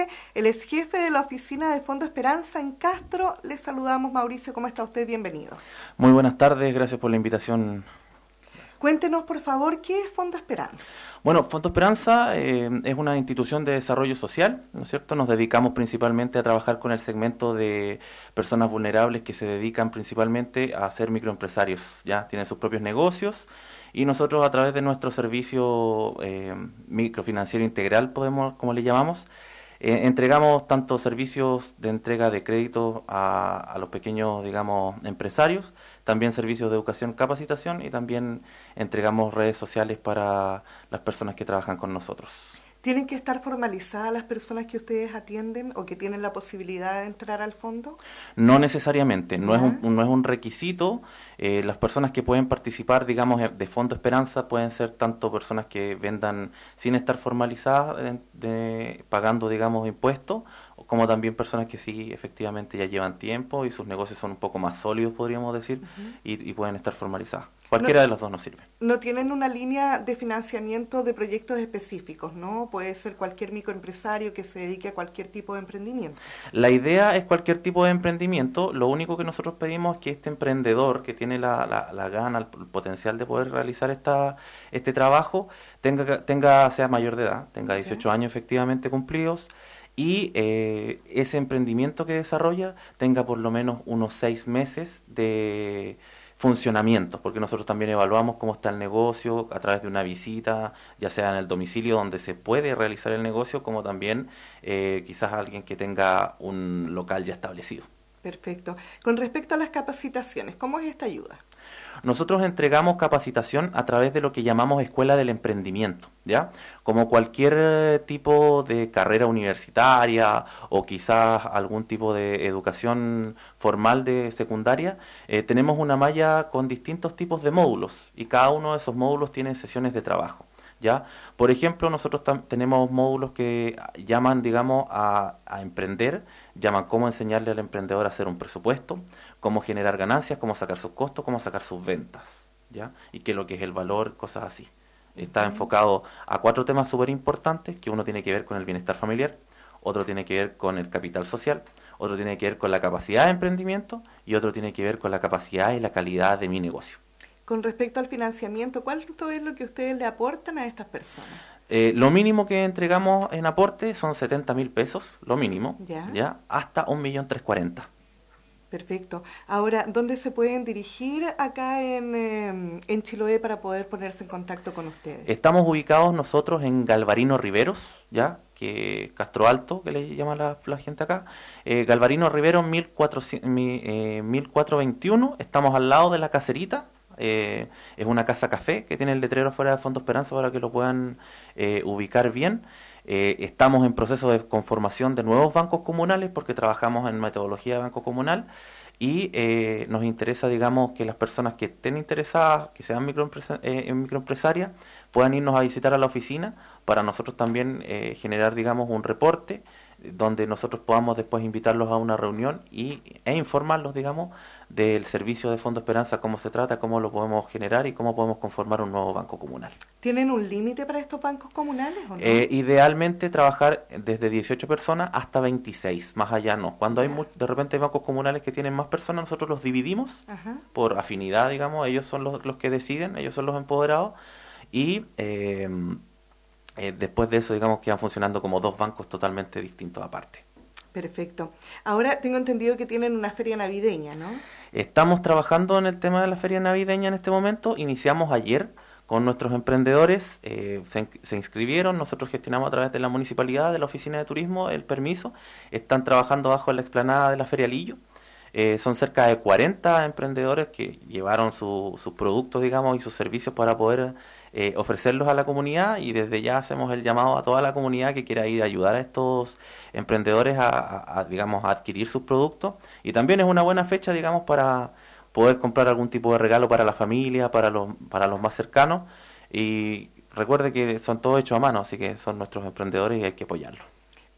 Él es jefe de la oficina de Fondo Esperanza en Castro. Le saludamos, Mauricio. ¿Cómo está usted? Bienvenido. Muy buenas tardes, gracias por la invitación. Cuéntenos, por favor, ¿qué es Fondo Esperanza? Bueno, Fondo Esperanza es una institución de desarrollo social, ¿no es cierto? Nos dedicamos principalmente a trabajar con el segmento de personas vulnerables que se dedican principalmente a ser microempresarios, ya tienen sus propios negocios y nosotros a través de nuestro servicio microfinanciero integral, podemos, como le llamamos, entregamos tanto servicios de entrega de crédito a los pequeños, digamos, empresarios, también servicios de educación, capacitación y también entregamos redes sociales para las personas que trabajan con nosotros. ¿Tienen que estar formalizadas las personas que ustedes atienden o que tienen la posibilidad de entrar al fondo? No necesariamente, ¿Ya? no es un requisito. Las personas que pueden participar, digamos, de Fondo Esperanza pueden ser tanto personas que vendan sin estar formalizadas, pagando, digamos, impuestos, como también personas que sí, efectivamente, ya llevan tiempo y sus negocios son un poco más sólidos, podríamos decir, Ujú. y pueden estar formalizadas. No, Cualquiera de los dos nos sirve. no tienen una línea de financiamiento de proyectos específicos, ¿no? Puede ser cualquier microempresario que se dedique a cualquier tipo de emprendimiento. La idea es cualquier tipo de emprendimiento, lo único que nosotros pedimos es que este emprendedor que tiene la gana, el potencial de poder realizar este trabajo, sea mayor de edad, tenga ¿Ya? 18 años efectivamente cumplidos y ese emprendimiento que desarrolla tenga por lo menos unos 6 meses de funcionamiento, porque nosotros también evaluamos cómo está el negocio a través de una visita, ya sea en el domicilio donde se puede realizar el negocio, como también quizás alguien que tenga un local ya establecido. Perfecto. Con respecto a las capacitaciones, ¿cómo es esta ayuda? Nosotros entregamos capacitación a través de lo que llamamos Escuela del Emprendimiento, ¿ya? Como cualquier tipo de carrera universitaria o quizás algún tipo de educación formal de secundaria, tenemos una malla con distintos tipos de módulos y cada uno de esos módulos tiene sesiones de trabajo. ¿Ya? Por ejemplo, nosotros tenemos módulos que llaman, digamos, a emprender, llaman cómo enseñarle al emprendedor a hacer un presupuesto, cómo generar ganancias, cómo sacar sus costos, cómo sacar sus ventas, ¿ya? Y qué es lo que es el valor, cosas así. Está Ujú. enfocado a 4 temas súper importantes, que uno tiene que ver con el bienestar familiar, otro tiene que ver con el capital social, otro tiene que ver con la capacidad de emprendimiento y otro tiene que ver con la capacidad y la calidad de mi negocio. Con respecto al financiamiento, ¿cuánto es lo que ustedes le aportan a estas personas? Lo mínimo que entregamos en aporte son 70.000 pesos, lo mínimo, Ya, ¿ya? Hasta 1.340.000. perfecto. Ahora, ¿dónde se pueden dirigir acá en Chiloé para poder ponerse en contacto con ustedes? Estamos ubicados nosotros en Galvarino Riveros, ¿ya? Que Castro Alto, que le llama la gente acá. Galvarino Riveros 1421, estamos al lado de la caserita. Es una casa café que tiene el letrero afuera de Fondo Esperanza para que lo puedan ubicar bien. Estamos en proceso de conformación de nuevos bancos comunales porque trabajamos en metodología de banco comunal y nos interesa, digamos, que las personas que estén interesadas, que sean microempresarias, puedan irnos a visitar a la oficina para nosotros también generar, digamos, un reporte donde nosotros podamos después invitarlos a una reunión e informarlos, digamos, del servicio de Fondo Esperanza, cómo se trata, cómo lo podemos generar y cómo podemos conformar un nuevo banco comunal. ¿Tienen un límite para estos bancos comunales o no? Idealmente trabajar desde 18 personas hasta 26, más allá no. Cuando Ya. de repente hay bancos comunales que tienen más personas, nosotros los dividimos Ajá. por afinidad, digamos, ellos son los que deciden, ellos son los empoderados y después de eso, digamos, quedan funcionando como dos bancos totalmente distintos aparte. Perfecto. Ahora tengo entendido que tienen una feria navideña, ¿no? Estamos trabajando en el tema de la feria navideña en este momento, iniciamos ayer con nuestros emprendedores, se inscribieron, nosotros gestionamos a través de la municipalidad, de la oficina de turismo, el permiso, están trabajando bajo la explanada de la Feria Lillo. Son cerca de 40 emprendedores que llevaron sus productos, digamos, y sus servicios para poder ofrecerlos a la comunidad y desde ya hacemos el llamado a toda la comunidad que quiera ir a ayudar a estos emprendedores digamos, a adquirir sus productos y también es una buena fecha, digamos, para poder comprar algún tipo de regalo para la familia, para los más cercanos y recuerde que son todos hechos a mano, así que son nuestros emprendedores y hay que apoyarlos.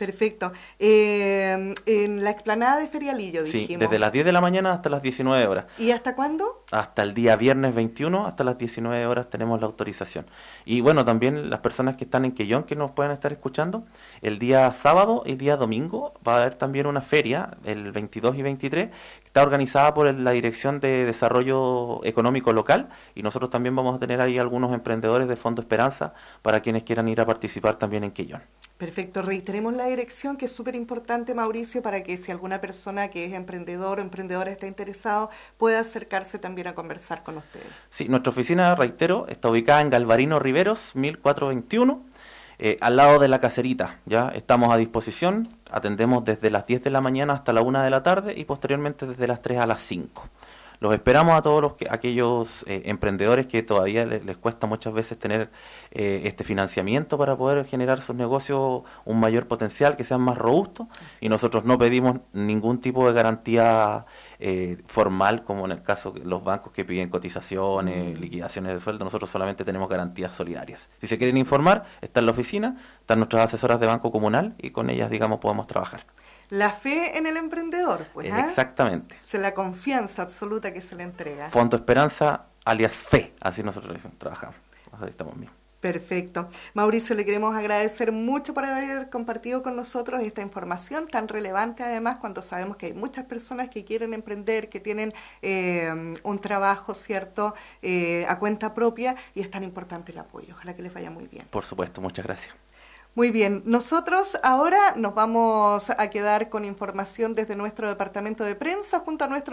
Perfecto. En la explanada de Ferialillo, Sí, dijimos. desde las 10 de la mañana hasta las 19 horas. ¿Y hasta cuándo? Hasta el día viernes 21, hasta las 19 horas tenemos la autorización. Y bueno, también las personas que están en Quellón, que nos pueden estar escuchando, el día sábado y el día domingo va a haber también una feria, el 22 y 23, que está organizada por la Dirección de Desarrollo Económico Local, y nosotros también vamos a tener ahí algunos emprendedores de Fondo Esperanza para quienes quieran ir a participar también en Quellón. Perfecto, reiteremos la dirección, que es súper importante, Mauricio, para que si alguna persona que es emprendedor o emprendedora está interesado, pueda acercarse también a conversar con ustedes. Sí, nuestra oficina, reitero, está ubicada en Galvarino Riveros, 1421, al lado de la Caserita. Ya estamos a disposición, atendemos desde las 10 de la mañana hasta la 1 de la tarde y posteriormente desde las 3 a las 5. Los esperamos a todos aquellos emprendedores que todavía les cuesta muchas veces tener este financiamiento para poder generar sus negocios un mayor potencial, que sean más robustos, y nosotros no pedimos ningún tipo de garantía formal, como en el caso de los bancos que piden cotizaciones, liquidaciones de sueldo. Nosotros solamente tenemos garantías solidarias. Si se quieren informar, está en la oficina, están nuestras asesoras de Banco Comunal y con ellas, digamos, podemos trabajar. La fe en el emprendedor, pues. Exactamente. La confianza absoluta que se le entrega. Fondo Esperanza, alias FE, así nosotros trabajamos. Así estamos bien. Perfecto. Mauricio, le queremos agradecer mucho por haber compartido con nosotros esta información tan relevante, además, cuando sabemos que hay muchas personas que quieren emprender, que tienen un trabajo, ¿cierto?, a cuenta propia, y es tan importante el apoyo. Ojalá que les vaya muy bien. Por supuesto, muchas gracias. Muy bien, nosotros ahora nos vamos a quedar con información desde nuestro departamento de prensa junto a nuestro